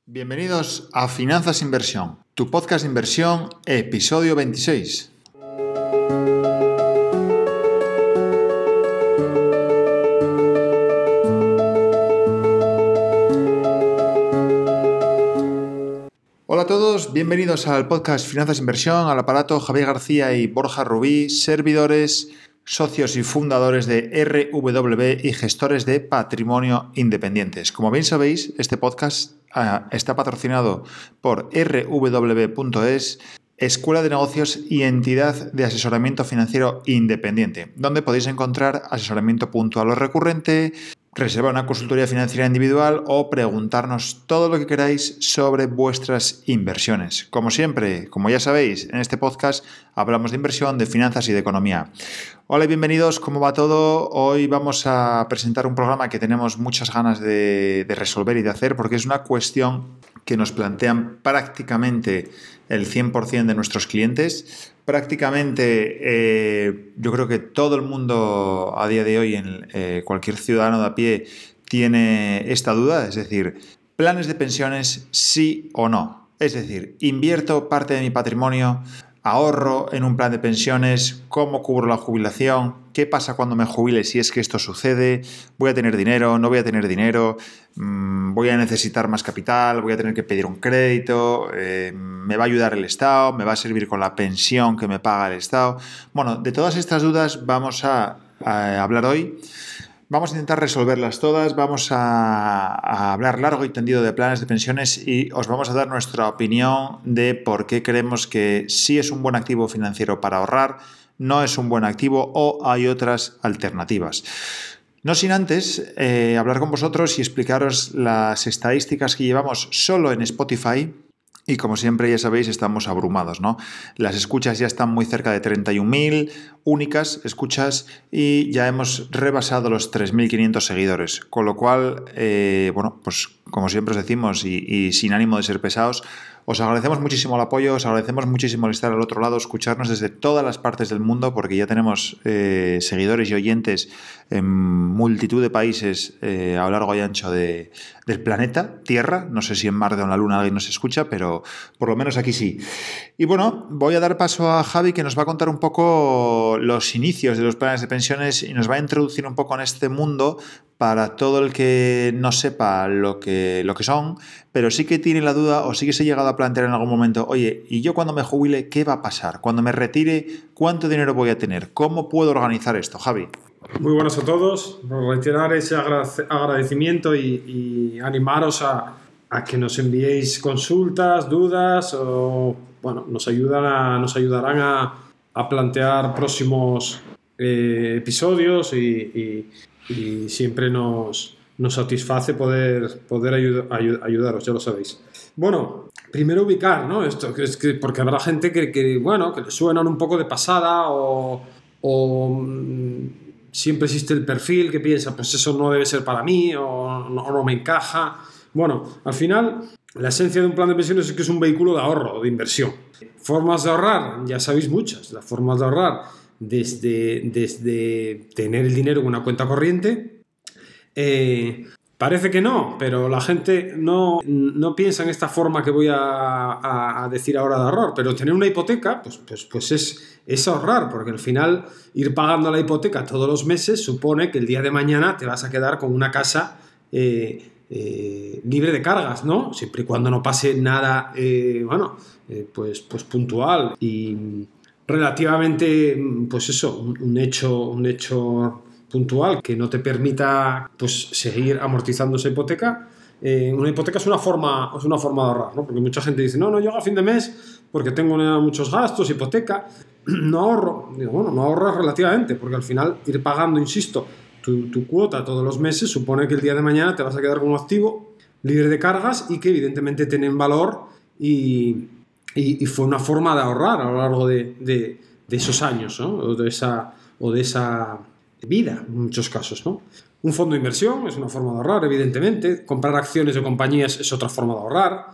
Bienvenidos a Finanzas Inversión, tu podcast de inversión, episodio 26. Hola a todos, bienvenidos al podcast Finanzas Inversión, al aparato Javier García y Borja Rubí, servidores, socios y fundadores de RWB y gestores de patrimonio independientes. Como bien sabéis, este podcast está patrocinado por rwb.es, Escuela de Negocios y entidad de asesoramiento financiero independiente, donde podéis encontrar asesoramiento puntual o recurrente, reservar una consultoría financiera individual o preguntarnos todo lo que queráis sobre vuestras inversiones. Como siempre, como ya sabéis, en este podcast hablamos de inversión, de finanzas y de economía. Hola y bienvenidos, ¿cómo va todo? Hoy vamos a presentar un programa que tenemos muchas ganas de resolver y de hacer porque es una cuestión que nos plantean prácticamente el 100% de nuestros clientes. Prácticamente yo creo que todo el mundo a día de hoy, cualquier ciudadano de a pie, tiene esta duda, es decir, planes de pensiones sí o no. Es decir, invierto parte de mi patrimonio, ahorro en un plan de pensiones, ¿cómo cubro la jubilación? ¿Qué pasa cuando me jubile si es que esto sucede? ¿Voy a tener dinero? ¿No voy a tener dinero? ¿Voy a necesitar más capital? ¿Voy a tener que pedir un crédito? ¿Me va a ayudar el Estado? ¿Me va a servir con la pensión que me paga el Estado? Bueno, de todas estas dudas vamos a hablar hoy. Vamos a intentar resolverlas todas, vamos a hablar largo y tendido de planes de pensiones y os vamos a dar nuestra opinión de por qué creemos que sí es un buen activo financiero para ahorrar, no es un buen activo o hay otras alternativas. No sin antes hablar con vosotros y explicaros las estadísticas que llevamos solo en Spotify. Y como siempre ya sabéis, estamos abrumados, ¿no? Las escuchas ya están muy cerca de 31.000 únicas escuchas y ya hemos rebasado los 3.500 seguidores. Con lo cual, pues como siempre os decimos y sin ánimo de ser pesados, os agradecemos muchísimo el apoyo, os agradecemos muchísimo el estar al otro lado, escucharnos desde todas las partes del mundo, porque ya tenemos seguidores y oyentes en multitud de países a lo largo y ancho del planeta, Tierra. No sé si en Marte o en la Luna alguien nos escucha, pero por lo menos aquí sí. Y bueno, voy a dar paso a Javi, que nos va a contar un poco los inicios de los planes de pensiones y nos va a introducir un poco en este mundo para todo el que no sepa lo que son, pero sí que tiene la duda o sí que se ha llegado a plantear en algún momento, oye, ¿y yo cuando me jubile qué va a pasar? Cuando me retire, ¿cuánto dinero voy a tener? ¿Cómo puedo organizar esto, Javi? Muy buenas a todos. Reiterar ese agradecimiento y animaros a que nos enviéis consultas, dudas o nos ayudarán a plantear próximos episodios y siempre nos satisface poder ayudaros, ya lo sabéis. Bueno, primero ubicar, ¿no? Esto es que porque habrá gente que le suenan un poco de pasada o siempre existe el perfil que piensa, pues eso no debe ser para mí o no me encaja. Bueno, al final, la esencia de un plan de pensiones es que es un vehículo de ahorro, de inversión. Formas de ahorrar, ya sabéis muchas. Las formas de ahorrar desde tener el dinero en una cuenta corriente. Parece que no, pero la gente no piensa en esta forma que voy a decir ahora de ahorrar, pero tener una hipoteca pues es ahorrar, porque al final ir pagando la hipoteca todos los meses supone que el día de mañana te vas a quedar con una casa libre de cargas, ¿no? Siempre y cuando no pase nada pues puntual y relativamente un hecho puntual que no te permita pues seguir amortizando esa hipoteca. Una hipoteca es una forma de ahorrar, ¿no? Porque mucha gente dice, no llego a fin de mes porque tengo muchos gastos, hipoteca, no ahorro. Digo, bueno, no ahorras relativamente, porque al final ir pagando, insisto, tu cuota todos los meses supone que el día de mañana te vas a quedar con un activo libre de cargas y que evidentemente tienen valor y fue una forma de ahorrar a lo largo de esos años, ¿no? o de esa vida, en muchos casos, ¿no? Un fondo de inversión es una forma de ahorrar, evidentemente. Comprar acciones de compañías es otra forma de ahorrar.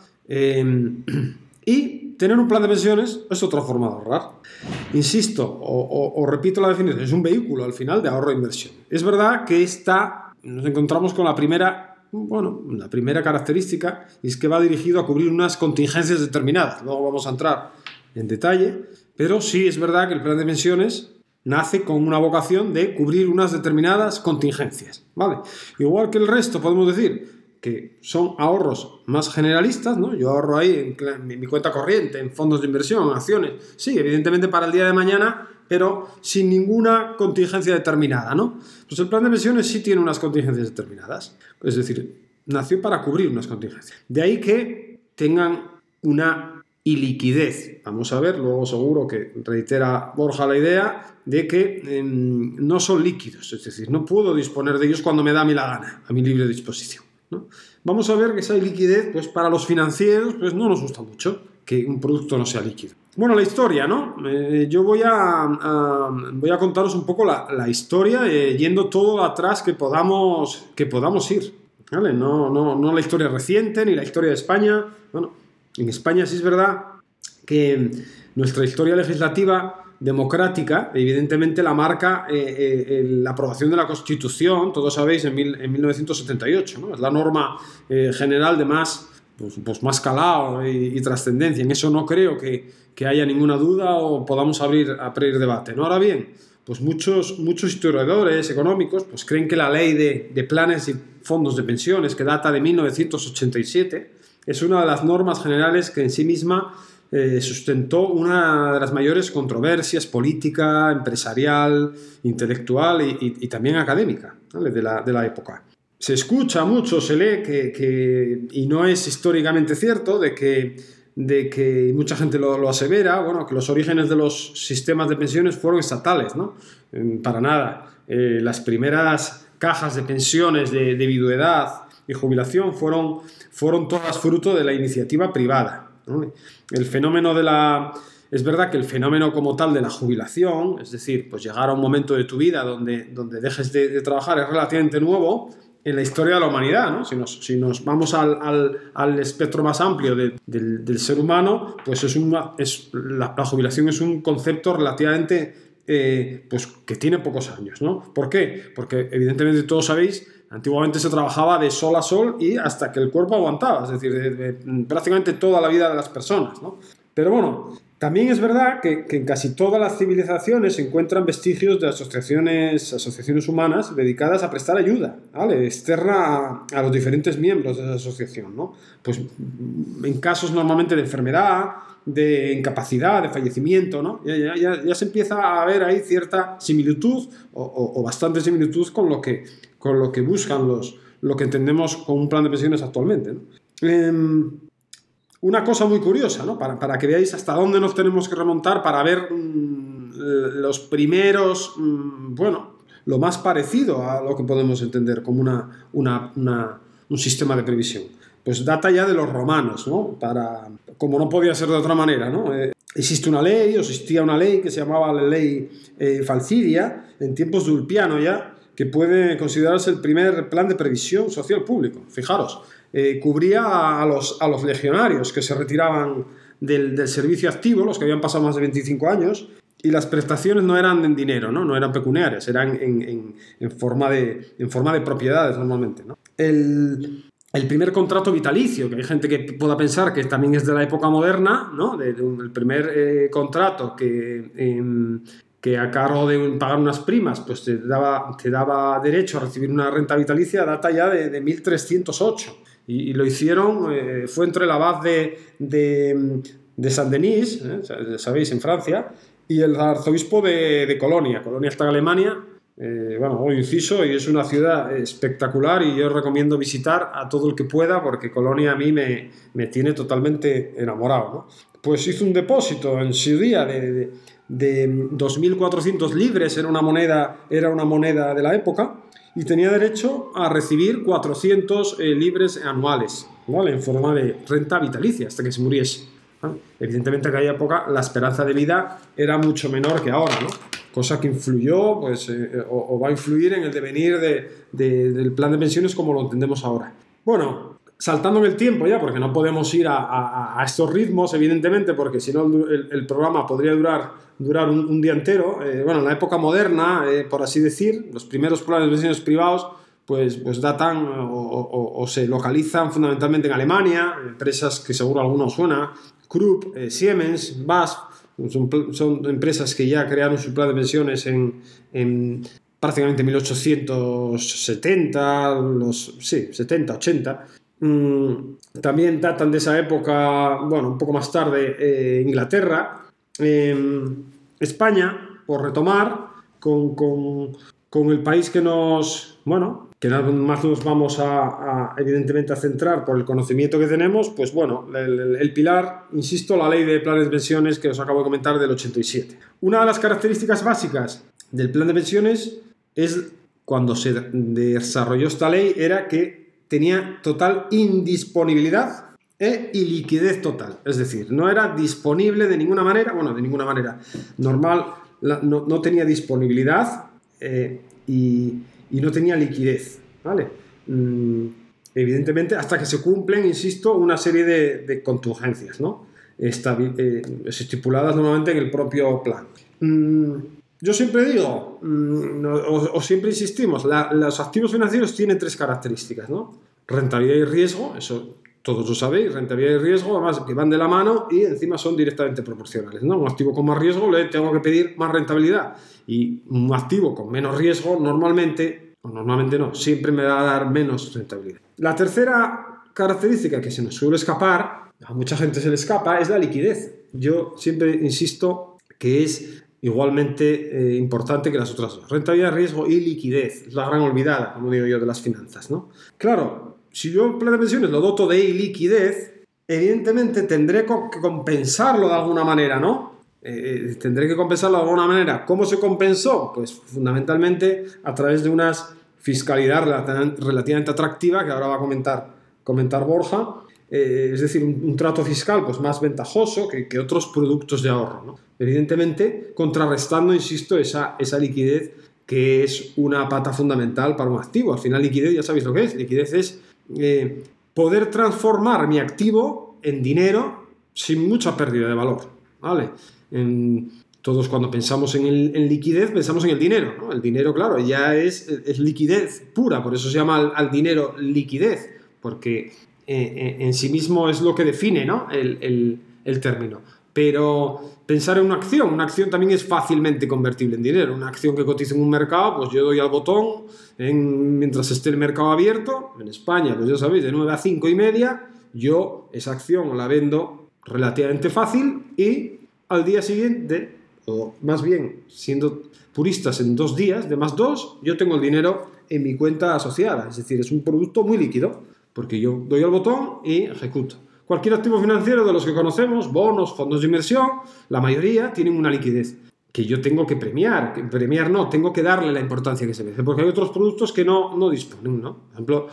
Y tener un plan de pensiones es otra forma de ahorrar. Insisto, o repito la definición, es un vehículo al final de ahorro e inversión. Es verdad que nos encontramos con la primera bueno, la primera característica es que va dirigido a cubrir unas contingencias determinadas. Luego vamos a entrar en detalle, pero sí es verdad que el plan de pensiones nace con una vocación de cubrir unas determinadas contingencias, ¿vale? Igual que el resto, podemos decir que son ahorros más generalistas, ¿no? Yo ahorro ahí en mi cuenta corriente, en fondos de inversión, en acciones, sí, evidentemente para el día de mañana, pero sin ninguna contingencia determinada, ¿no? Pues el plan de pensiones sí tiene unas contingencias determinadas, es decir, nació para cubrir unas contingencias. De ahí que tengan una iliquidez. Vamos a ver, luego seguro que reitera Borja la idea de que no son líquidos, es decir, no puedo disponer de ellos cuando me da a mí la gana, a mi libre disposición, ¿no? Vamos a ver que esa liquidez, pues para los financieros, pues no nos gusta mucho que un producto no sea líquido. Bueno, la historia, ¿no? Yo voy a contaros un poco la historia, yendo todo atrás que podamos ir, ¿vale? No la historia reciente ni la historia de España. Bueno, en España sí es verdad que nuestra historia legislativa democrática, evidentemente la marca la aprobación de la Constitución, todos sabéis, en 1978, ¿no? Es la norma general de más calado y trascendencia. En eso no creo que haya ninguna duda o podamos abrir debate, ¿no? Ahora bien, pues muchos historiadores económicos pues creen que la ley de planes y fondos de pensiones, que data de 1987, es una de las normas generales que en sí misma sustentó una de las mayores controversias política, empresarial, intelectual y también académica, ¿vale? de la época. Se escucha mucho, se lee y no es históricamente cierto, de que mucha gente lo asevera, bueno, que los orígenes de los sistemas de pensiones fueron estatales, ¿no? Para nada. Las primeras cajas de pensiones de viudedad y jubilación fueron todas fruto de la iniciativa privada, ¿no? El fenómeno es verdad que el fenómeno como tal de la jubilación, es decir, pues llegar a un momento de tu vida donde dejes de trabajar, es relativamente nuevo en la historia de la humanidad, ¿no? Si nos vamos al espectro más amplio del ser humano, pues la jubilación es un concepto relativamente pues que tiene pocos años, ¿no? ¿Por qué? Porque evidentemente todos sabéis, antiguamente se trabajaba de sol a sol y hasta que el cuerpo aguantaba, es decir, prácticamente toda la vida de las personas, ¿no? Pero bueno, también es verdad que en casi todas las civilizaciones se encuentran vestigios de asociaciones humanas dedicadas a prestar ayuda, ¿vale? Externa a los diferentes miembros de esa asociación, ¿no? Pues en casos normalmente de enfermedad, de incapacidad, de fallecimiento, ¿no? Ya se empieza a ver ahí cierta similitud o bastante similitud con lo que buscan lo que entendemos como un plan de pensiones actualmente, ¿no? Una cosa muy curiosa, ¿no? Para que veáis hasta dónde nos tenemos que remontar para ver los primeros, lo más parecido a lo que podemos entender como un sistema de previsión. Pues data ya de los romanos, ¿no? Como no podía ser de otra manera, ¿no? Existía una ley que se llamaba la ley Falcidia, en tiempos de Ulpiano ya, que puede considerarse el primer plan de previsión social público. Fijaros, cubría a los legionarios que se retiraban del servicio activo, los que habían pasado más de 25 años, y las prestaciones no eran en dinero, no eran pecuniarias, eran en forma de propiedades normalmente, ¿no? El primer contrato vitalicio, que hay gente que pueda pensar que también es de la época moderna, ¿no? El primer contrato que a cargo de pagar unas primas pues te daba derecho a recibir una renta vitalicia, data ya de 1308. Y lo hicieron, fue entre el abad de Saint-Denis, sabéis, en Francia, y el arzobispo de Colonia. Colonia está en Alemania. Hoy inciso, y es una ciudad espectacular y yo recomiendo visitar a todo el que pueda porque Colonia a mí me tiene totalmente enamorado, ¿no? Pues hizo un depósito en su día de 2.400 libres, era una moneda de la época, y tenía derecho a recibir 400 libres anuales, ¿vale? En forma de renta vitalicia hasta que se muriese, ¿vale? Evidentemente en aquella época la esperanza de vida era mucho menor que ahora, ¿no? Cosa que influyó pues, o va a influir en el devenir del plan de pensiones como lo entendemos ahora. Bueno, saltando en el tiempo ya, porque no podemos ir a estos ritmos, evidentemente, porque si no el programa podría durar un día entero. En la época moderna, por así decir, los primeros planes de pensiones privados pues datan o se localizan fundamentalmente en Alemania, empresas que seguro a algunos suena, Krupp, Siemens, BASF, son empresas que ya crearon su plan de pensiones en prácticamente 1870, 70, 80. También datan de esa época, bueno, un poco más tarde, Inglaterra, España, por retomar, con el país que más nos vamos evidentemente a centrar por el conocimiento que tenemos, pues bueno, el pilar, insisto, la ley de planes de pensiones que os acabo de comentar del 87. Una de las características básicas del plan de pensiones es, cuando se desarrolló esta ley, era que tenía total indisponibilidad y liquidez total. Es decir, no era disponible de ninguna manera, normal, no tenía disponibilidad y no tenía liquidez, ¿vale? Evidentemente, hasta que se cumplen, insisto, una serie de contingencias, ¿no? Estipuladas normalmente en el propio plan. Yo siempre digo, o siempre insistimos, los activos financieros tienen 3 características, ¿no? Rentabilidad y riesgo, eso todos lo sabéis, rentabilidad y riesgo, además que van de la mano y encima son directamente proporcionales, ¿no? Un activo con más riesgo le tengo que pedir más rentabilidad, y un activo con menos riesgo normalmente no, siempre me va a dar menos rentabilidad. La tercera característica que se nos suele escapar, a mucha gente se le escapa, es la liquidez. Yo siempre insisto que es igualmente importante que las otras dos. Rentabilidad, riesgo y liquidez. Es la gran olvidada, como digo yo, de las finanzas, ¿no? Claro, si yo el plan de pensiones lo doto de liquidez, evidentemente tendré que compensarlo de alguna manera, ¿no? ¿Cómo se compensó? Pues fundamentalmente a través de una fiscalidad relativamente atractiva, que ahora va a comentar Borja, es decir, un trato fiscal pues más ventajoso que otros productos de ahorro, ¿no? Evidentemente contrarrestando, insisto, esa liquidez, que es una pata fundamental para un activo. Al final, liquidez, ya sabéis lo que es. Liquidez es poder transformar mi activo en dinero sin mucha pérdida de valor, ¿vale? Todos, cuando pensamos en liquidez, pensamos en el dinero, ¿no? El dinero, claro, ya es liquidez pura, por eso se llama al dinero liquidez, porque en sí mismo es lo que define, ¿no? el término. Pero pensar en una acción también es fácilmente convertible en dinero. Una acción que cotiza en un mercado, pues yo doy al botón mientras esté el mercado abierto. En España, pues ya sabéis, de 9 a 5 y media, yo esa acción la vendo relativamente fácil y al día siguiente, o más bien siendo puristas, en 2 días, de más 2, yo tengo el dinero en mi cuenta asociada. Es decir, es un producto muy líquido, porque yo doy al botón y ejecuto. Cualquier activo financiero de los que conocemos, bonos, fondos de inversión, la mayoría tienen una liquidez que yo tengo que premiar. Tengo que darle la importancia que se merece, porque hay otros productos que no disponen, ¿no? Por ejemplo,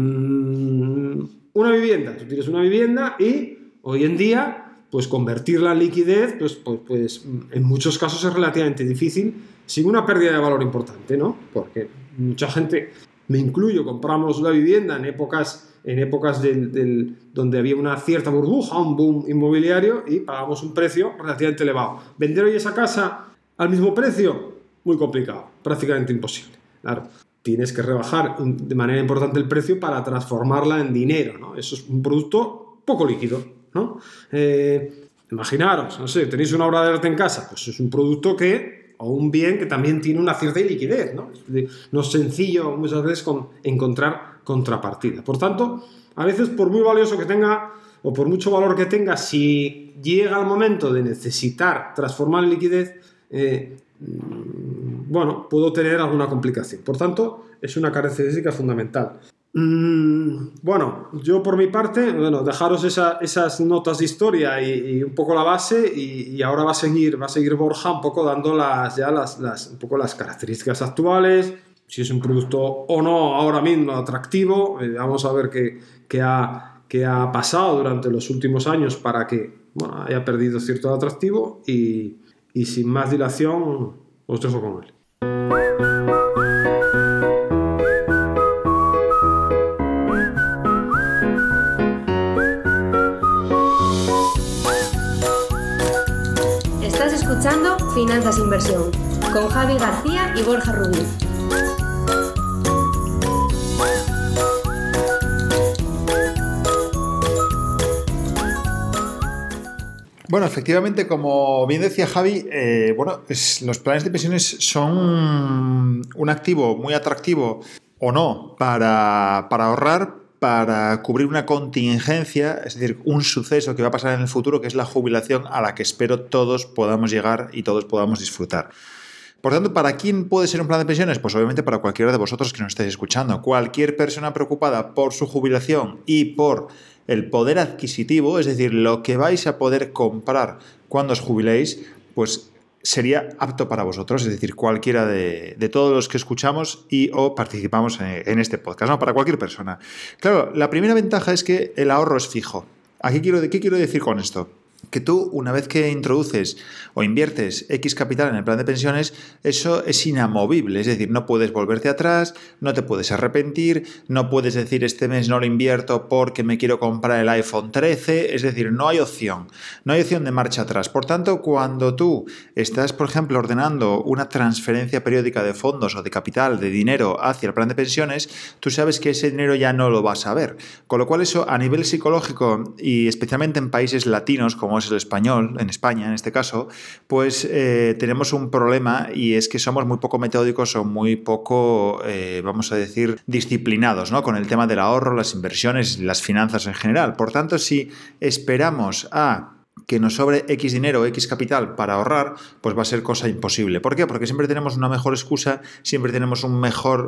una vivienda. Tú tienes una vivienda y hoy en día, pues convertirla en liquidez, pues en muchos casos es relativamente difícil, sin una pérdida de valor importante, ¿no? Porque mucha gente, me incluyo, compramos la vivienda en épocas donde había una cierta burbuja, un boom inmobiliario, y pagamos un precio relativamente elevado. Vender hoy esa casa al mismo precio, muy complicado, prácticamente imposible. Claro, tienes que rebajar de manera importante el precio para transformarla en dinero, ¿no? Eso es un producto poco líquido, ¿no? Imaginaros, no sé, tenéis una obra de arte en casa, pues es un producto o un bien que también tiene una cierta liquidez, ¿no? No es sencillo muchas veces encontrar contrapartida. Por tanto, a veces, por muy valioso que tenga o por mucho valor que tenga, si llega el momento de necesitar transformar en liquidez, puedo tener alguna complicación. Por tanto, es una característica fundamental. Yo por mi parte, dejaros esas notas de historia y un poco la base, y ahora va a seguir Borja un poco dando un poco las características actuales, si es un producto o no ahora mismo atractivo. Vamos a ver qué ha pasado durante los últimos años para que haya perdido cierto atractivo, y sin más dilación os dejo con él. Estás escuchando Finanzas e Inversión con Javi García y Borja Rubí. Bueno, efectivamente, como bien decía Javi, los planes de pensiones son un activo muy atractivo o no para ahorrar, para cubrir una contingencia, es decir, un suceso que va a pasar en el futuro, que es la jubilación a la que espero todos podamos llegar y todos podamos disfrutar. Por tanto, ¿para quién puede ser un plan de pensiones? Pues obviamente para cualquiera de vosotros que nos estáis escuchando. Cualquier persona preocupada por su jubilación y por el poder adquisitivo, es decir, lo que vais a poder comprar cuando os jubiléis, pues sería apto para vosotros, es decir, cualquiera de todos los que escuchamos y o participamos en este podcast, ¿no? Para cualquier persona. Claro, la primera ventaja es que el ahorro es fijo. ¿Qué quiero decir con esto? Que tú, una vez que introduces o inviertes X capital en el plan de pensiones, eso es inamovible, es decir, no puedes volverte atrás, no te puedes arrepentir, no puedes decir este mes no lo invierto porque me quiero comprar el iPhone 13, es decir, no hay opción de marcha atrás. Por tanto, cuando tú estás, por ejemplo, ordenando una transferencia periódica de fondos o de capital, de dinero hacia el plan de pensiones, tú sabes que ese dinero ya no lo vas a ver. Con lo cual eso, a nivel psicológico y especialmente en países latinos como es el español, en España en este caso, pues tenemos un problema y es que somos muy poco metódicos o muy poco, vamos a decir, disciplinados, ¿no? Con el tema del ahorro, las inversiones, las finanzas en general. Por tanto, si esperamos a que nos sobre X dinero, X capital para ahorrar, pues va a ser cosa imposible. ¿Por qué? Porque siempre tenemos una mejor excusa, siempre tenemos un mejor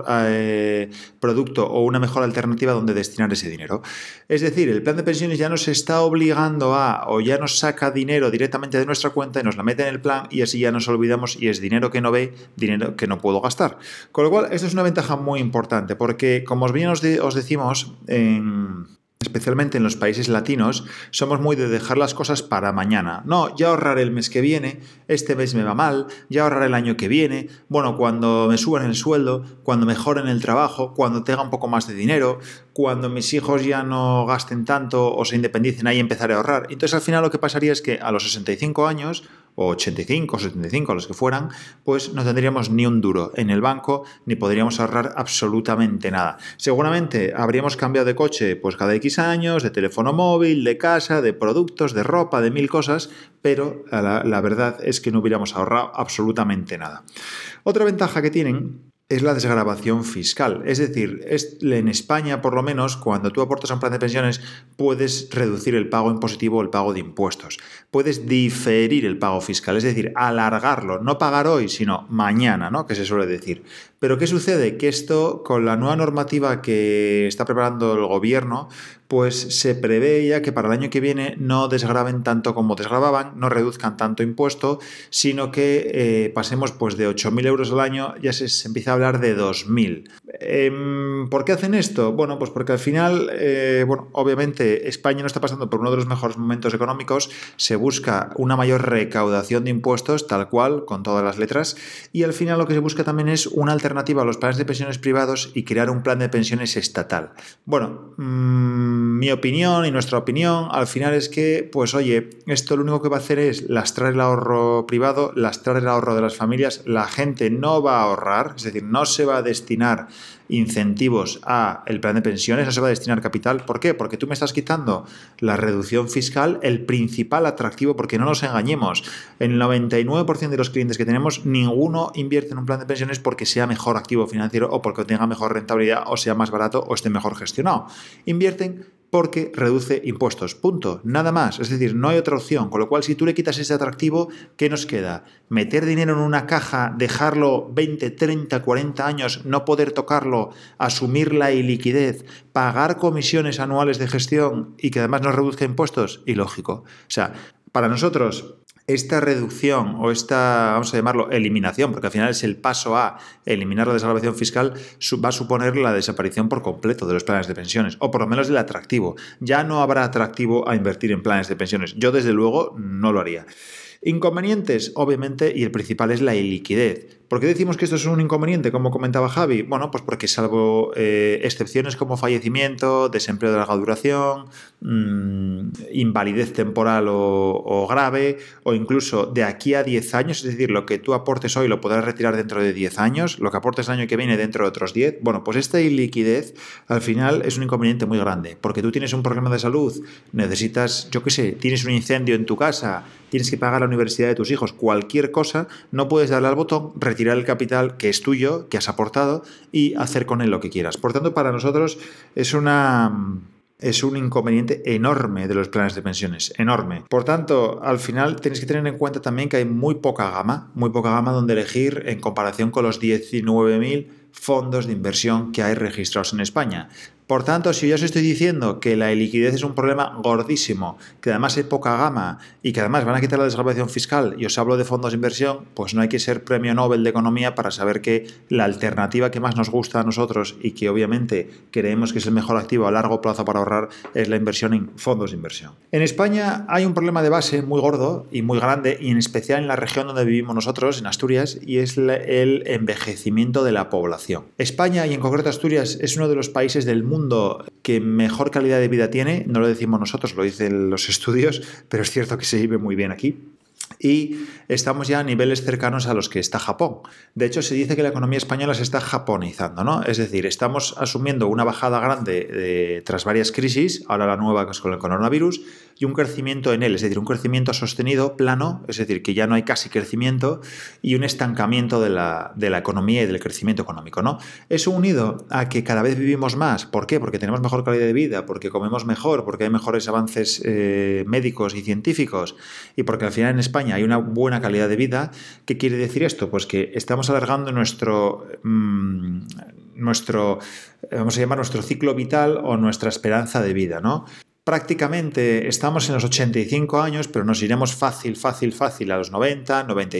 producto o una mejor alternativa donde destinar ese dinero. Es decir, el plan de pensiones ya nos está obligando o ya nos saca dinero directamente de nuestra cuenta y nos la mete en el plan y así ya nos olvidamos y es dinero que no ve, dinero que no puedo gastar. Con lo cual, esto es una ventaja muy importante porque, como bien os decimos, especialmente en los países latinos, somos muy de dejar las cosas para mañana. No, ya ahorraré el mes que viene, este mes me va mal, ya ahorraré el año que viene, bueno, cuando me suban el sueldo, cuando mejoren el trabajo, cuando tenga un poco más de dinero, cuando mis hijos ya no gasten tanto o se independicen, ahí empezaré a ahorrar. Entonces, al final lo que pasaría es que a los 65 años, o 85 o 75, a los que fueran, pues no tendríamos ni un duro en el banco, ni podríamos ahorrar absolutamente nada. Seguramente habríamos cambiado de coche pues cada X años, de teléfono móvil, de casa, de productos, de ropa, de mil cosas, pero la verdad es que no hubiéramos ahorrado absolutamente nada. Otra ventaja que tienen es la desgravación fiscal. Es decir, en España, por lo menos, cuando tú aportas a un plan de pensiones, puedes reducir el pago impositivo o el pago de impuestos. Puedes diferir el pago fiscal, es decir, alargarlo, no pagar hoy, sino mañana, ¿no? Que se suele decir. Pero ¿qué sucede? Que esto, con la nueva normativa que está preparando el gobierno, pues se prevé ya que para el año que viene no desgraven tanto como desgravaban, no reduzcan tanto impuesto, sino que pasemos pues de 8.000 euros al año, ya se empieza a hablar de 2.000. ¿Por qué hacen esto? Bueno, pues porque al final, obviamente España no está pasando por uno de los mejores momentos económicos, se busca una mayor recaudación de impuestos, tal cual, con todas las letras, y al final lo que se busca también es una alternativa a los planes de pensiones privados y crear un plan de pensiones estatal. Bueno, mi opinión y nuestra opinión al final es que, pues oye, esto lo único que va a hacer es lastrar el ahorro privado, lastrar el ahorro de las familias, la gente no va a ahorrar, es decir, no se va a destinar incentivos a el plan de pensiones, no se va a destinar capital. ¿Por qué? Porque tú me estás quitando la reducción fiscal, el principal atractivo, porque no nos engañemos, el 99% de los clientes que tenemos, ninguno invierte en un plan de pensiones porque sea mejor activo financiero o porque tenga mejor rentabilidad o sea más barato o esté mejor gestionado. Invierten porque reduce impuestos, punto, nada más, es decir, no hay otra opción, con lo cual si tú le quitas ese atractivo, ¿qué nos queda? Meter dinero en una caja, dejarlo 20, 30, 40 años, no poder tocarlo, asumir la iliquidez, pagar comisiones anuales de gestión y que además nos reduzca impuestos, ilógico. O sea, para nosotros esta reducción o esta, vamos a llamarlo, eliminación, porque al final es el paso a eliminar la desgravación fiscal, va a suponer la desaparición por completo de los planes de pensiones, o por lo menos del atractivo. Ya no habrá atractivo a invertir en planes de pensiones. Yo, desde luego, no lo haría. Inconvenientes, obviamente, y el principal es la iliquidez. ¿Por qué decimos que esto es un inconveniente, como comentaba Javi? Bueno, pues porque salvo excepciones como fallecimiento, desempleo de larga duración, invalidez temporal o grave, o incluso de aquí a 10 años, es decir, lo que tú aportes hoy lo podrás retirar dentro de 10 años, lo que aportes el año que viene dentro de otros 10, bueno, pues esta iliquidez al final es un inconveniente muy grande, porque tú tienes un problema de salud, necesitas, yo qué sé, tienes un incendio en tu casa, tienes que pagar la universidad de tus hijos, cualquier cosa, no puedes darle al botón, retirar el capital que es tuyo, que has aportado y hacer con él lo que quieras. Por tanto, para nosotros es un inconveniente enorme de los planes de pensiones, enorme. Por tanto, al final tenéis que tener en cuenta también que hay muy poca gama donde elegir en comparación con los 19.000 fondos de inversión que hay registrados en España. Por tanto, si yo os estoy diciendo que la iliquidez es un problema gordísimo, que además hay poca gama y que además van a quitar la desgravación fiscal y os hablo de fondos de inversión, pues no hay que ser premio Nobel de Economía para saber que la alternativa que más nos gusta a nosotros y que obviamente creemos que es el mejor activo a largo plazo para ahorrar es la inversión en fondos de inversión. En España hay un problema de base muy gordo y muy grande, y en especial en la región donde vivimos nosotros, en Asturias, y es el envejecimiento de la población. España, y en concreto Asturias, es uno de los países del mundo que mejor calidad de vida tiene. No lo decimos nosotros, lo dicen los estudios, pero es cierto que se vive muy bien aquí. Y estamos ya a niveles cercanos a los que está Japón. De hecho, se dice que la economía española se está japonizando, ¿no? Es decir, estamos asumiendo una bajada grande tras varias crisis, ahora la nueva que es con el coronavirus, y un crecimiento en él, es decir, un crecimiento sostenido, plano, es decir, que ya no hay casi crecimiento, y un estancamiento de la economía y del crecimiento económico, ¿no? Eso unido a que cada vez vivimos más. ¿Por qué? Porque tenemos mejor calidad de vida, porque comemos mejor, porque hay mejores avances médicos y científicos, y porque al final en España hay una buena calidad de vida. ¿Qué quiere decir esto? Pues que estamos alargando nuestro vamos a llamar nuestro ciclo vital o nuestra esperanza de vida, ¿no? Prácticamente estamos en los 85 años, pero nos iremos fácil a los 90,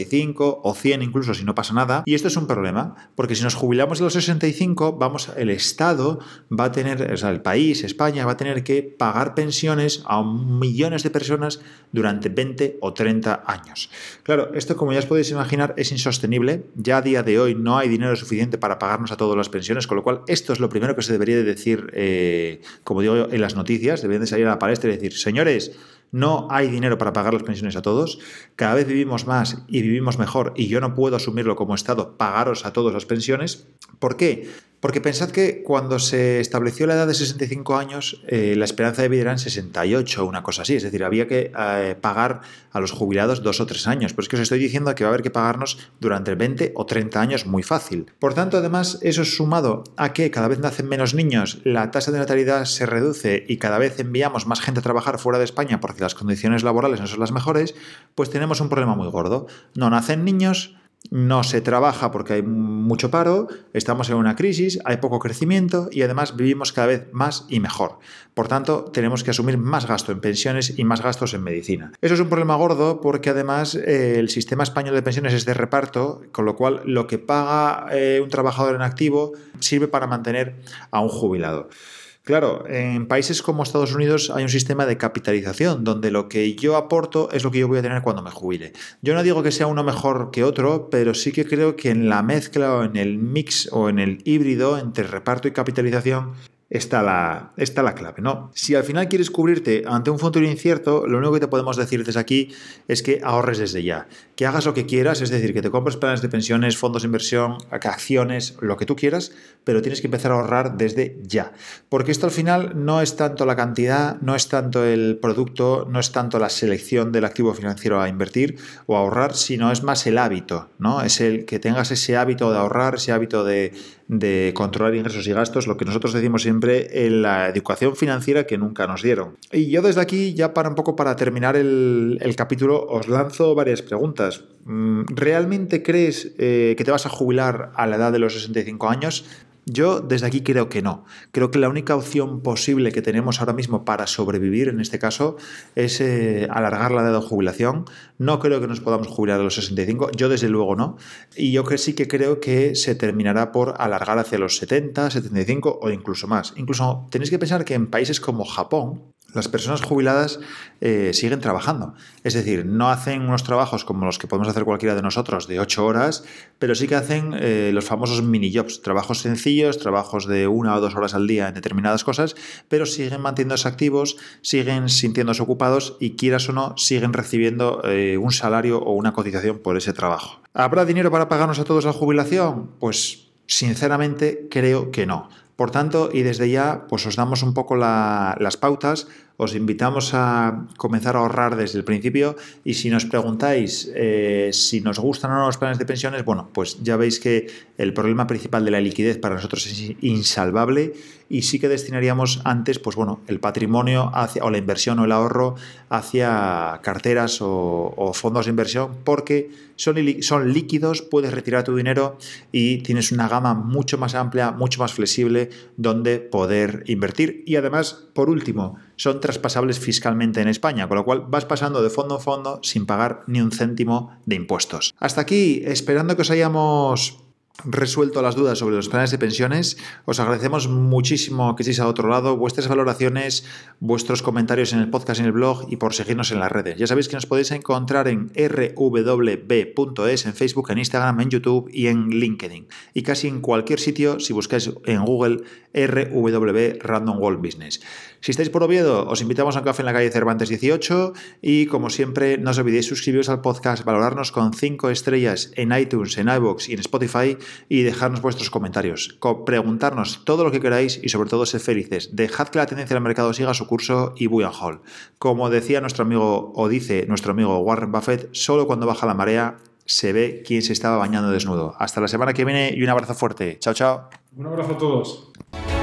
95 o 100 incluso si no pasa nada. Y esto es un problema, porque si nos jubilamos a los 65, el Estado va a tener, o sea, el país, España, va a tener que pagar pensiones a millones de personas durante 20 o 30 años. Claro, esto, como ya os podéis imaginar, es insostenible. Ya a día de hoy no hay dinero suficiente para pagarnos a todas las pensiones, con lo cual esto es lo primero que se debería de decir, como digo yo, en las noticias. Deberían de salir a la palestra y decir: señores, no hay dinero para pagar las pensiones a todos, cada vez vivimos más y vivimos mejor, y yo no puedo asumirlo como Estado, pagaros a todos las pensiones. ¿Por qué? Porque pensad que cuando se estableció la edad de 65 años, la esperanza de vida era en 68 o una cosa así. Es decir, había que pagar a los jubilados 2 o 3 años. Pero es que os estoy diciendo que va a haber que pagarnos durante 20 o 30 años muy fácil. Por tanto, además, eso es sumado a que cada vez nacen menos niños, la tasa de natalidad se reduce y cada vez enviamos más gente a trabajar fuera de España porque las condiciones laborales no son las mejores, pues tenemos un problema muy gordo. No nacen niños, no se trabaja porque hay mucho paro, estamos en una crisis, hay poco crecimiento y además vivimos cada vez más y mejor. Por tanto, tenemos que asumir más gasto en pensiones y más gastos en medicina. Eso es un problema gordo porque además el sistema español de pensiones es de reparto, con lo cual lo que paga un trabajador en activo sirve para mantener a un jubilado. Claro, en países como Estados Unidos hay un sistema de capitalización donde lo que yo aporto es lo que yo voy a tener cuando me jubile. Yo no digo que sea uno mejor que otro, pero sí que creo que en la mezcla o en el mix o en el híbrido entre reparto y capitalización está la clave, ¿no? Si al final quieres cubrirte ante un futuro incierto, lo único que te podemos decir desde aquí es que ahorres desde ya, que hagas lo que quieras, es decir, que te compres planes de pensiones, fondos de inversión, acciones, lo que tú quieras, pero tienes que empezar a ahorrar desde ya, porque esto al final no es tanto la cantidad, no es tanto el producto, no es tanto la selección del activo financiero a invertir o a ahorrar, sino es más el hábito, ¿no? Es el que tengas ese hábito de ahorrar, ese hábito de controlar ingresos y gastos, lo que nosotros decimos siempre en la educación financiera que nunca nos dieron. Y yo desde aquí, ya para terminar el capítulo, os lanzo varias preguntas. ¿Realmente crees que te vas a jubilar a la edad de los 65 años? Yo desde aquí creo que no. Creo que la única opción posible que tenemos ahora mismo para sobrevivir en este caso es alargar la edad de jubilación. No creo que nos podamos jubilar a los 65, yo desde luego no. Y yo sí que creo que se terminará por alargar hacia los 70, 75 o incluso más. Incluso tenéis que pensar que en países como Japón, las personas jubiladas siguen trabajando. Es decir, no hacen unos trabajos como los que podemos hacer cualquiera de nosotros de 8 horas, pero sí que hacen los famosos mini-jobs, trabajos sencillos, trabajos de 1 o 2 horas al día en determinadas cosas, pero siguen manteniéndose activos, siguen sintiéndose ocupados y, quieras o no, siguen recibiendo un salario o una cotización por ese trabajo. ¿Habrá dinero para pagarnos a todos la jubilación? Pues sinceramente creo que no. Por tanto, y desde ya, pues os damos un poco las pautas, os invitamos a comenzar a ahorrar desde el principio y si nos preguntáis si nos gustan o no los planes de pensiones, bueno, pues ya veis que el problema principal de la liquidez para nosotros es insalvable y sí que destinaríamos antes, pues bueno, el patrimonio o la inversión o el ahorro hacia carteras o fondos de inversión porque son líquidos, puedes retirar tu dinero y tienes una gama mucho más amplia, mucho más flexible donde poder invertir y además, por último, son traspasables fiscalmente en España, con lo cual vas pasando de fondo en fondo sin pagar ni un céntimo de impuestos. Hasta aquí, esperando que os hayamos resuelto las dudas sobre los planes de pensiones. Os agradecemos muchísimo que estéis al otro lado, vuestras valoraciones, vuestros comentarios en el podcast y en el blog y por seguirnos en las redes. Ya sabéis que nos podéis encontrar en rwb.es, en Facebook, en Instagram, en YouTube y en LinkedIn. Y casi en cualquier sitio si buscáis en Google RWB Random World Business. Si estáis por Oviedo, os invitamos a un café en la calle Cervantes 18 y, como siempre, no os olvidéis suscribiros al podcast, valorarnos con 5 estrellas en iTunes, en iVoox y en Spotify y dejarnos vuestros comentarios, preguntarnos todo lo que queráis y, sobre todo, ser felices. Dejad que la tendencia del mercado siga su curso y buy and hold. Como decía nuestro amigo, o dice nuestro amigo Warren Buffett, solo cuando baja la marea se ve quién se estaba bañando desnudo. Hasta la semana que viene y un abrazo fuerte. Chao, chao. Un abrazo a todos.